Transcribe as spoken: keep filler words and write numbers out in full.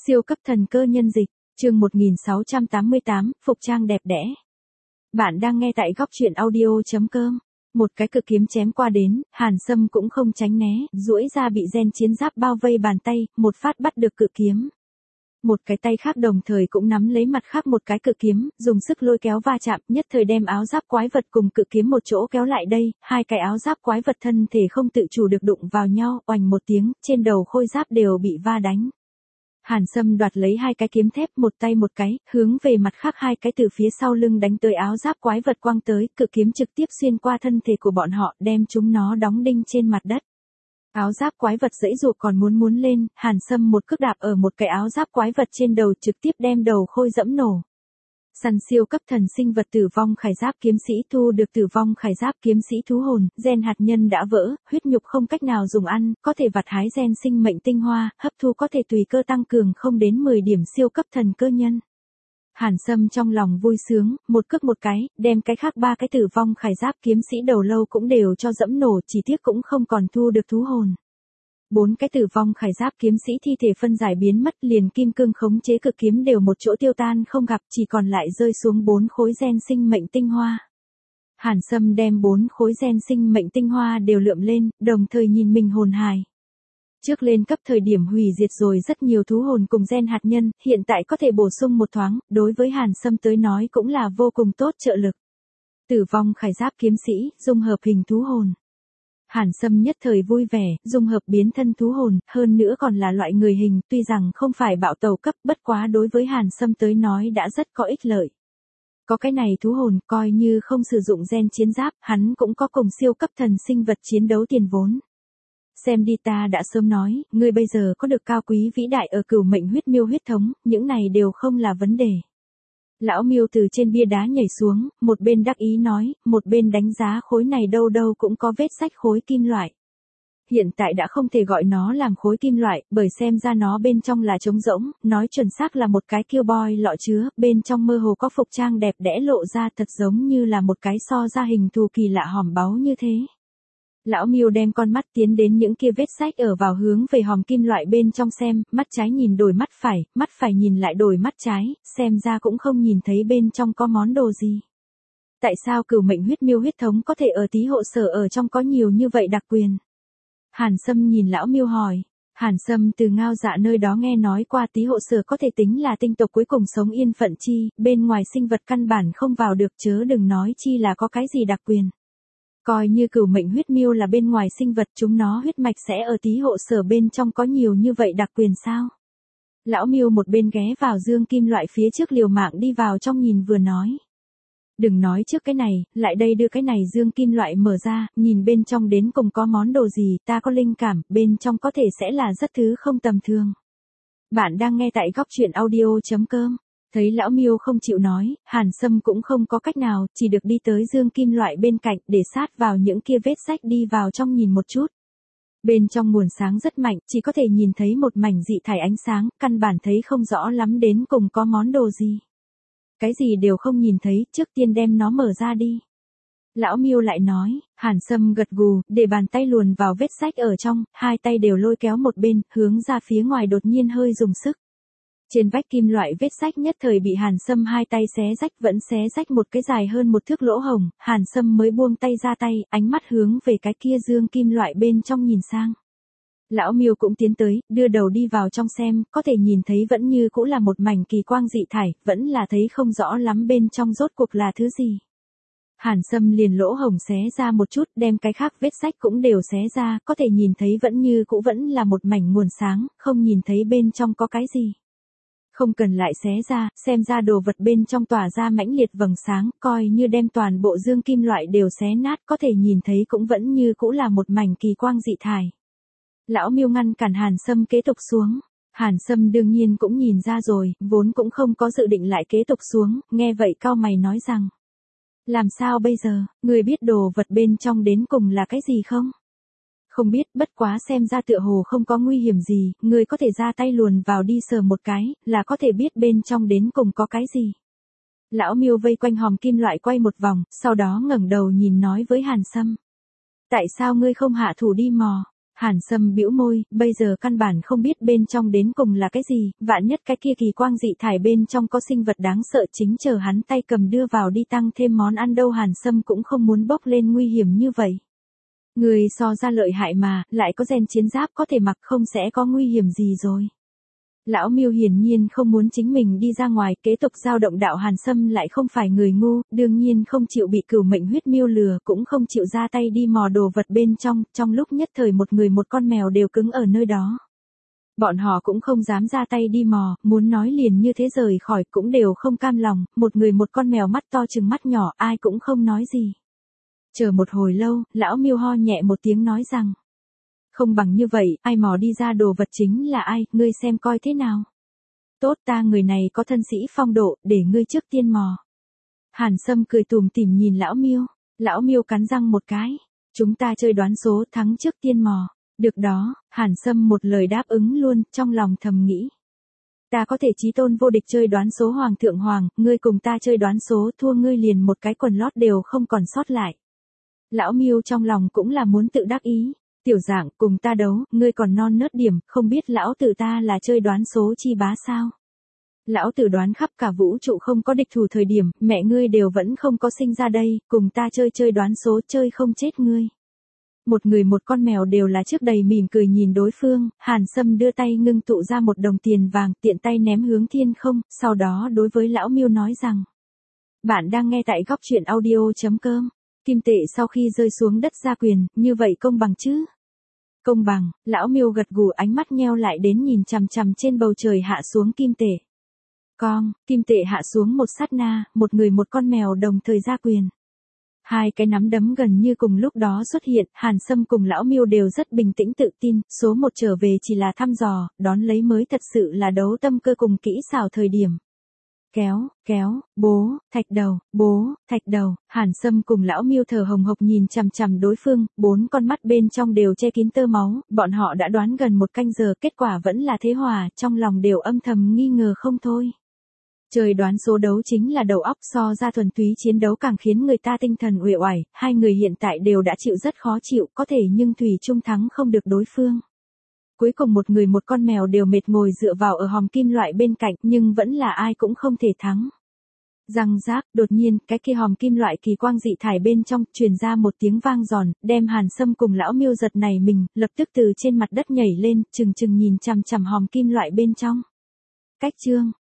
Siêu cấp thần cơ nhân dịch, chương một nghìn sáu trăm tám mươi tám, phục trang đẹp đẽ. Bạn đang nghe tại góc truyện audio.com. Một cái cự kiếm chém qua đến, Hàn Sâm cũng không tránh né, duỗi ra bị gen chiến giáp bao vây bàn tay, một phát bắt được cự kiếm. Một cái tay khác đồng thời cũng nắm lấy mặt khác một cái cự kiếm, dùng sức lôi kéo va chạm, nhất thời đem áo giáp quái vật cùng cự kiếm một chỗ kéo lại đây, hai cái áo giáp quái vật thân thể không tự chủ được đụng vào nhau, oành một tiếng, trên đầu khôi giáp đều bị va đánh. Hàn Sâm đoạt lấy hai cái kiếm thép, một tay một cái, hướng về mặt khác hai cái từ phía sau lưng đánh tới áo giáp quái vật quăng tới, cự kiếm trực tiếp xuyên qua thân thể của bọn họ, đem chúng nó đóng đinh trên mặt đất. Áo giáp quái vật giãy giụa còn muốn muốn lên, Hàn Sâm một cước đạp ở một cái áo giáp quái vật trên đầu, trực tiếp đem đầu khôi dẫm nổ. Săn siêu cấp thần sinh vật tử vong khải giáp kiếm sĩ thu được tử vong khải giáp kiếm sĩ thú hồn, gen hạt nhân đã vỡ, huyết nhục không cách nào dùng ăn, có thể vặt hái gen sinh mệnh tinh hoa, hấp thu có thể tùy cơ tăng cường không đến mười điểm siêu cấp thần cơ nhân. Hàn Sâm trong lòng vui sướng, một cước một cái, đem cái khác ba cái tử vong khải giáp kiếm sĩ đầu lâu cũng đều cho dẫm nổ, chỉ tiếc cũng không còn thu được thú hồn. Bốn cái tử vong khải giáp kiếm sĩ thi thể phân giải biến mất, liền kim cương khống chế cực kiếm đều một chỗ tiêu tan không gặp, chỉ còn lại rơi xuống bốn khối gen sinh mệnh tinh hoa. Hàn Sâm đem bốn khối gen sinh mệnh tinh hoa đều lượm lên, đồng thời nhìn mình hồn hài. Trước lên cấp thời điểm hủy diệt rồi rất nhiều thú hồn cùng gen hạt nhân, hiện tại có thể bổ sung một thoáng, đối với Hàn Sâm tới nói cũng là vô cùng tốt trợ lực. Tử vong khải giáp kiếm sĩ, dung hợp hình thú hồn. Hàn Sâm nhất thời vui vẻ, dung hợp biến thân thú hồn, hơn nữa còn là loại người hình, tuy rằng không phải bạo tàu cấp, bất quá đối với Hàn Sâm tới nói đã rất có ích lợi. Có cái này thú hồn, coi như không sử dụng gen chiến giáp, hắn cũng có cùng siêu cấp thần sinh vật chiến đấu tiền vốn. Xem đi, ta đã sớm nói, ngươi bây giờ có được cao quý vĩ đại ở cửu mệnh huyết miêu huyết thống, những này đều không là vấn đề. Lão Miêu từ trên bia đá nhảy xuống, một bên đắc ý nói, một bên đánh giá khối này đâu đâu cũng có vết sách khối kim loại. Hiện tại đã không thể gọi nó làm khối kim loại, bởi xem ra nó bên trong là trống rỗng, nói chuẩn xác là một cái kill boy lọ chứa, bên trong mơ hồ có phục trang đẹp đẽ lộ ra, thật giống như là một cái so ra hình thù kỳ lạ hòm báu như thế. Lão Miêu đem con mắt tiến đến những kia vết sách ở vào hướng về hòm kim loại bên trong xem, mắt trái nhìn đổi mắt phải, mắt phải nhìn lại đổi mắt trái, xem ra cũng không nhìn thấy bên trong có món đồ gì. Tại sao cửu mệnh huyết miêu huyết thống có thể ở tí hộ sở ở trong có nhiều như vậy đặc quyền? Hàn Sâm nhìn Lão Miêu hỏi. Hàn Sâm từ Ngao Dạ nơi đó nghe nói qua tí hộ sở có thể tính là tinh tộc cuối cùng sống yên phận chi, bên ngoài sinh vật căn bản không vào được, chớ đừng nói chi là có cái gì đặc quyền. Coi như cửu mệnh huyết miêu là bên ngoài sinh vật, chúng nó huyết mạch sẽ ở tí hộ sở bên trong có nhiều như vậy đặc quyền sao? Lão Miêu một bên ghé vào dương kim loại phía trước liều mạng đi vào trong nhìn vừa nói. Đừng nói trước cái này, lại đây đưa cái này dương kim loại mở ra, nhìn bên trong đến cùng có món đồ gì, ta có linh cảm, bên trong có thể sẽ là rất thứ không tầm thường. Bạn đang nghe tại góc truyện audio.com. Thấy Lão Miêu không chịu nói, Hàn Sâm cũng không có cách nào, chỉ được đi tới dương kim loại bên cạnh để sát vào những kia vết sách đi vào trong nhìn một chút. Bên trong nguồn sáng rất mạnh, chỉ có thể nhìn thấy một mảnh dị thải ánh sáng, căn bản thấy không rõ lắm đến cùng có món đồ gì. Cái gì đều không nhìn thấy, trước tiên đem nó mở ra đi. Lão Miêu lại nói, Hàn Sâm gật gù, để bàn tay luồn vào vết sách ở trong, hai tay đều lôi kéo một bên, hướng ra phía ngoài đột nhiên hơi dùng sức. Trên vách kim loại vết sách nhất thời bị Hàn Sâm hai tay xé rách, vẫn xé rách một cái dài hơn một thước lỗ hổng, Hàn Sâm mới buông tay ra tay, ánh mắt hướng về cái kia dương kim loại bên trong nhìn sang. Lão Miêu cũng tiến tới, đưa đầu đi vào trong xem, có thể nhìn thấy vẫn như cũ là một mảnh kỳ quang dị thải, vẫn là thấy không rõ lắm bên trong rốt cuộc là thứ gì. Hàn Sâm liền lỗ hổng xé ra một chút, đem cái khác vết sách cũng đều xé ra, có thể nhìn thấy vẫn như cũ vẫn là một mảnh nguồn sáng, không nhìn thấy bên trong có cái gì. Không cần lại xé ra, xem ra đồ vật bên trong tỏa ra mãnh liệt vầng sáng, coi như đem toàn bộ dương kim loại đều xé nát, có thể nhìn thấy cũng vẫn như cũ là một mảnh kỳ quang dị thải. Lão Miêu ngăn cản Hàn Sâm kế tục xuống. Hàn Sâm đương nhiên cũng nhìn ra rồi, vốn cũng không có dự định lại kế tục xuống, nghe vậy cau mày nói rằng. Làm sao bây giờ, người biết đồ vật bên trong đến cùng là cái gì không? Không biết, bất quá xem ra tựa hồ không có nguy hiểm gì, người có thể ra tay luồn vào đi sờ một cái, là có thể biết bên trong đến cùng có cái gì. Lão Miêu vây quanh hòm kim loại quay một vòng, sau đó ngẩng đầu nhìn nói với Hàn Sâm. Tại sao ngươi không hạ thủ đi mò? Hàn Sâm bĩu môi, bây giờ căn bản không biết bên trong đến cùng là cái gì, vạn nhất cái kia kỳ quang dị thải bên trong có sinh vật đáng sợ chính chờ hắn tay cầm đưa vào đi tăng thêm món ăn đâu. Hàn Sâm cũng không muốn bốc lên nguy hiểm như vậy. Người so ra lợi hại mà, lại có gen chiến giáp có thể mặc không sẽ có nguy hiểm gì rồi. Lão Miêu hiển nhiên không muốn chính mình đi ra ngoài, kế tục giao động đạo. Hàn Sâm lại không phải người ngu, đương nhiên không chịu bị cửu mệnh huyết miêu lừa, cũng không chịu ra tay đi mò đồ vật bên trong, trong lúc nhất thời một người một con mèo đều cứng ở nơi đó. Bọn họ cũng không dám ra tay đi mò, muốn nói liền như thế rời khỏi cũng đều không cam lòng, một người một con mèo mắt to chừng mắt nhỏ, ai cũng không nói gì. Chờ một hồi lâu, lão Miêu ho nhẹ một tiếng nói rằng. Không bằng như vậy, ai mò đi ra đồ vật chính là ai, ngươi xem coi thế nào. Tốt, ta người này có thân sĩ phong độ, để ngươi trước tiên mò. Hàn Sâm cười tủm tỉm nhìn lão Miêu. Lão Miêu cắn răng một cái. Chúng ta chơi đoán số, thắng trước tiên mò. Được đó, Hàn Sâm một lời đáp ứng luôn, trong lòng thầm nghĩ. Ta có thể chí tôn vô địch chơi đoán số hoàng thượng hoàng, ngươi cùng ta chơi đoán số, thua ngươi liền một cái quần lót đều không còn sót lại. Lão Miêu trong lòng cũng là muốn tự đắc ý. Tiểu dạng, cùng ta đấu, ngươi còn non nớt điểm, không biết lão tử ta là chơi đoán số chi bá sao. Lão tử đoán khắp cả vũ trụ không có địch thủ thời điểm, mẹ ngươi đều vẫn không có sinh ra đây, cùng ta chơi chơi đoán số chơi không chết ngươi. Một người một con mèo đều là trước đầy mỉm cười nhìn đối phương, Hàn Sâm đưa tay ngưng tụ ra một đồng tiền vàng, tiện tay ném hướng thiên không, sau đó đối với lão Miêu nói rằng. Bạn đang nghe tại góc truyện audio chấm com. Kim tệ sau khi rơi xuống đất ra quyền, như vậy công bằng chứ? Công bằng, lão Miêu gật gù, ánh mắt nheo lại đến nhìn chằm chằm trên bầu trời hạ xuống kim tệ. Con, kim tệ hạ xuống một sát na, một người một con mèo đồng thời ra quyền. Hai cái nắm đấm gần như cùng lúc đó xuất hiện, Hàn Sâm cùng lão Miêu đều rất bình tĩnh tự tin, số một trở về chỉ là thăm dò, đón lấy mới thật sự là đấu tâm cơ cùng kỹ xảo thời điểm. Kéo, kéo, bố, thạch đầu, bố, thạch đầu, Hàn Sâm cùng lão Miêu thở hồng hộc nhìn chằm chằm đối phương, bốn con mắt bên trong đều che kín tơ máu, bọn họ đã đoán gần một canh giờ, kết quả vẫn là thế hòa, trong lòng đều âm thầm nghi ngờ không thôi. Trời đoán số đấu chính là đầu óc, so ra thuần túy chiến đấu càng khiến người ta tinh thần uể oải, hai người hiện tại đều đã chịu rất khó chịu, có thể nhưng thủy chung thắng không được đối phương. Cuối cùng một người một con mèo đều mệt ngồi dựa vào ở hòm kim loại bên cạnh, nhưng vẫn là ai cũng không thể thắng. Răng rác, đột nhiên, cái kia hòm kim loại kỳ quang dị thải bên trong, truyền ra một tiếng vang giòn, đem Hàn Sâm cùng lão Miêu giật nảy mình, lập tức từ trên mặt đất nhảy lên, chừng chừng nhìn chằm chằm hòm kim loại bên trong. Cách chương,